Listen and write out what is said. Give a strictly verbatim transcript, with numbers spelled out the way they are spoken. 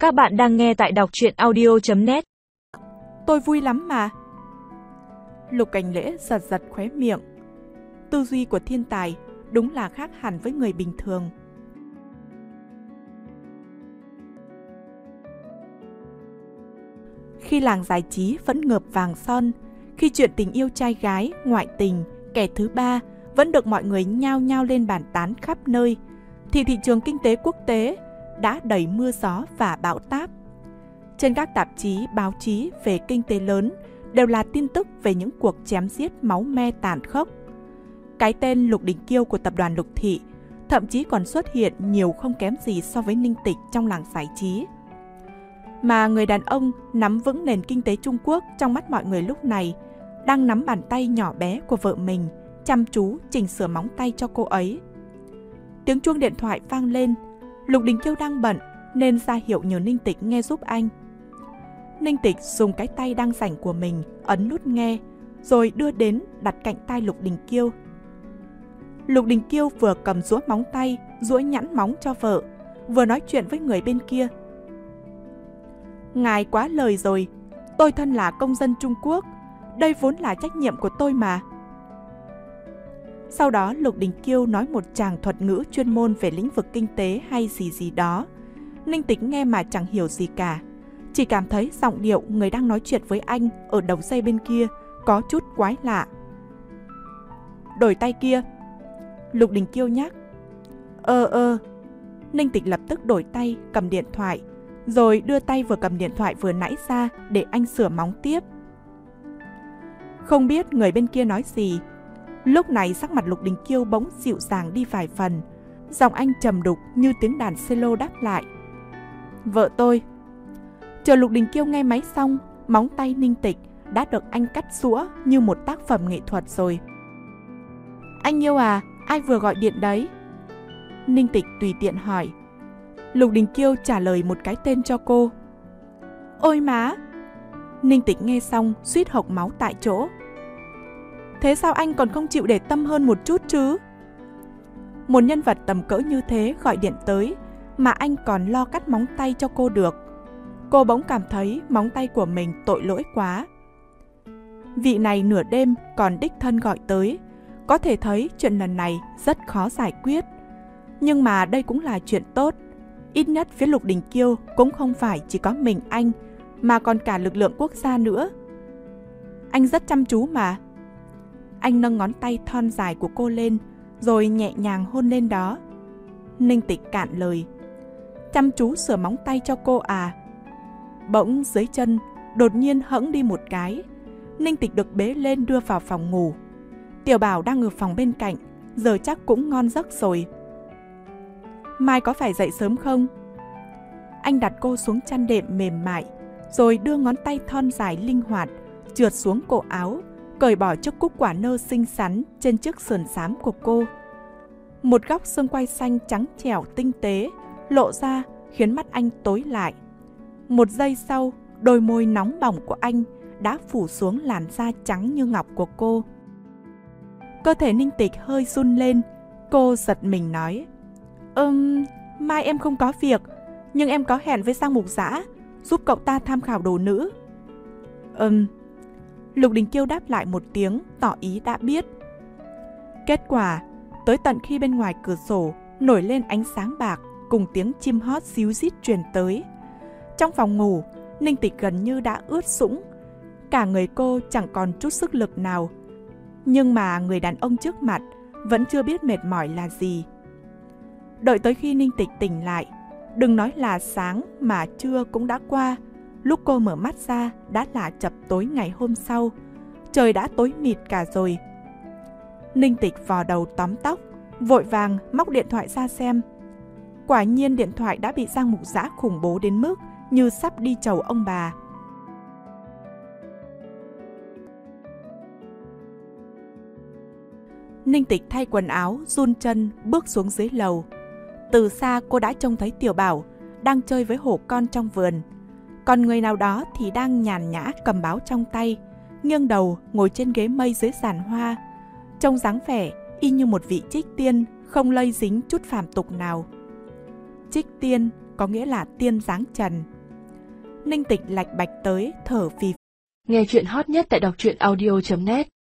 Các bạn đang nghe tại đọc truyện audio chấm net. Tôi vui lắm mà. Lục Cảnh Lễ giật giật khóe miệng. Tư duy của thiên tài đúng là khác hẳn với người bình thường. Khi làng giải trí vẫn ngợp vàng son, khi chuyện tình yêu trai gái, ngoại tình, kẻ thứ ba vẫn được mọi người nhao nhao lên bàn tán khắp nơi, thì thị trường kinh tế quốc tế đã đầy mưa gió và bão táp. Trên các tạp chí, báo chí về kinh tế lớn đều là tin tức về những cuộc chém giết máu me tàn khốc. Cái tên Lục Đình Kiêu của tập đoàn Lục Thị thậm chí còn xuất hiện nhiều không kém gì so với Ninh Tịch trong làng giải trí. Mà người đàn ông nắm vững nền kinh tế Trung Quốc trong mắt mọi người lúc này đang nắm bàn tay nhỏ bé của vợ mình, chăm chú chỉnh sửa móng tay cho cô ấy. Tiếng chuông điện thoại vang lên. Lục Đình Kiêu đang bận nên ra hiệu nhờ Ninh Tịch nghe giúp anh. Ninh Tịch dùng cái tay đang rảnh của mình ấn nút nghe, rồi đưa đến đặt cạnh tai Lục Đình Kiêu. Lục Đình Kiêu vừa cầm duỗi móng tay, duỗi nhẵn móng cho vợ, vừa nói chuyện với người bên kia. Ngài quá lời rồi, tôi thân là công dân Trung Quốc, đây vốn là trách nhiệm của tôi mà. Sau đó Lục Đình Kiêu nói một tràng thuật ngữ chuyên môn về lĩnh vực kinh tế hay gì gì đó. Ninh Tịch nghe mà chẳng hiểu gì cả, chỉ cảm thấy giọng điệu người đang nói chuyện với anh ở đầu dây bên kia có chút quái lạ. Đổi tay kia, Lục Đình Kiêu nhắc. Ơ ơ. Ninh Tịch lập tức đổi tay cầm điện thoại, rồi đưa tay vừa cầm điện thoại vừa nãy ra để anh sửa móng tiếp. Không biết người bên kia nói gì. Lúc này sắc mặt Lục Đình Kiêu bỗng dịu dàng đi vài phần, giọng anh trầm đục như tiếng đàn cello đáp lại. Vợ tôi. Chờ Lục Đình Kiêu nghe máy xong, móng tay Ninh Tịch đã được anh cắt giũa như một tác phẩm nghệ thuật rồi. Anh yêu à, ai vừa gọi điện đấy? Ninh Tịch tùy tiện hỏi. Lục Đình Kiêu trả lời một cái tên cho cô. Ôi má! Ninh Tịch nghe xong suýt hộc máu tại chỗ. Thế sao anh còn không chịu để tâm hơn một chút chứ? Một nhân vật tầm cỡ như thế gọi điện tới mà anh còn lo cắt móng tay cho cô được. Cô bỗng cảm thấy móng tay của mình tội lỗi quá. Vị này nửa đêm còn đích thân gọi tới, có thể thấy chuyện lần này rất khó giải quyết. Nhưng mà đây cũng là chuyện tốt. Ít nhất phía Lục Đình Kiêu cũng không phải chỉ có mình anh, mà còn cả lực lượng quốc gia nữa. Anh rất chăm chú mà. Anh nâng ngón tay thon dài của cô lên, rồi nhẹ nhàng hôn lên đó. Ninh Tịch cạn lời. Chăm chú sửa móng tay cho cô à? Bỗng dưới chân đột nhiên hẫng đi một cái. Ninh Tịch được bế lên đưa vào phòng ngủ. Tiểu Bảo đang ở phòng bên cạnh, giờ chắc cũng ngon giấc rồi. Mai có phải dậy sớm không? Anh đặt cô xuống chăn đệm mềm mại, rồi đưa ngón tay thon dài linh hoạt trượt xuống cổ áo, cởi bỏ chiếc cúc quả nơ xinh xắn trên chiếc sườn xám của cô. Một góc xương quai xanh trắng trẻo tinh tế lộ ra khiến mắt anh tối lại. Một giây sau, đôi môi nóng bỏng của anh đã phủ xuống làn da trắng như ngọc của cô. Cơ thể Ninh Tịch hơi run lên, cô giật mình nói. Ừm, mai em không có việc, nhưng em có hẹn với Giang Mục Dã, giúp cậu ta tham khảo đồ nữ. Ừm. Lục Đình Kiêu đáp lại một tiếng, tỏ ý đã biết. Kết quả, tới tận khi bên ngoài cửa sổ nổi lên ánh sáng bạc cùng tiếng chim hót ríu rít truyền tới. Trong phòng ngủ, Ninh Tịch gần như đã ướt sũng. Cả người cô chẳng còn chút sức lực nào. Nhưng mà người đàn ông trước mặt vẫn chưa biết mệt mỏi là gì. Đợi tới khi Ninh Tịch tỉnh lại, đừng nói là sáng mà trưa cũng đã qua. Lúc cô mở mắt ra đã là chập tối ngày hôm sau. Trời đã tối mịt cả rồi. Ninh Tịch vò đầu tóm tóc, vội vàng móc điện thoại ra xem. Quả nhiên điện thoại đã bị Giang Mục Dã khủng bố đến mức như sắp đi chầu ông bà. Ninh Tịch thay quần áo, run chân bước xuống dưới lầu. Từ xa cô đã trông thấy Tiểu Bảo đang chơi với hổ con trong vườn. Còn người nào đó thì đang nhàn nhã cầm báo trong tay, nghiêng đầu ngồi trên ghế mây dưới giàn hoa. Trông dáng vẻ y như một vị trích tiên không lây dính chút phàm tục nào. Trích tiên có nghĩa là tiên dáng trần. Ninh Tịch lạch bạch tới, thở phì. Nghe chuyện hot nhất tại đọc truyện audio chấm net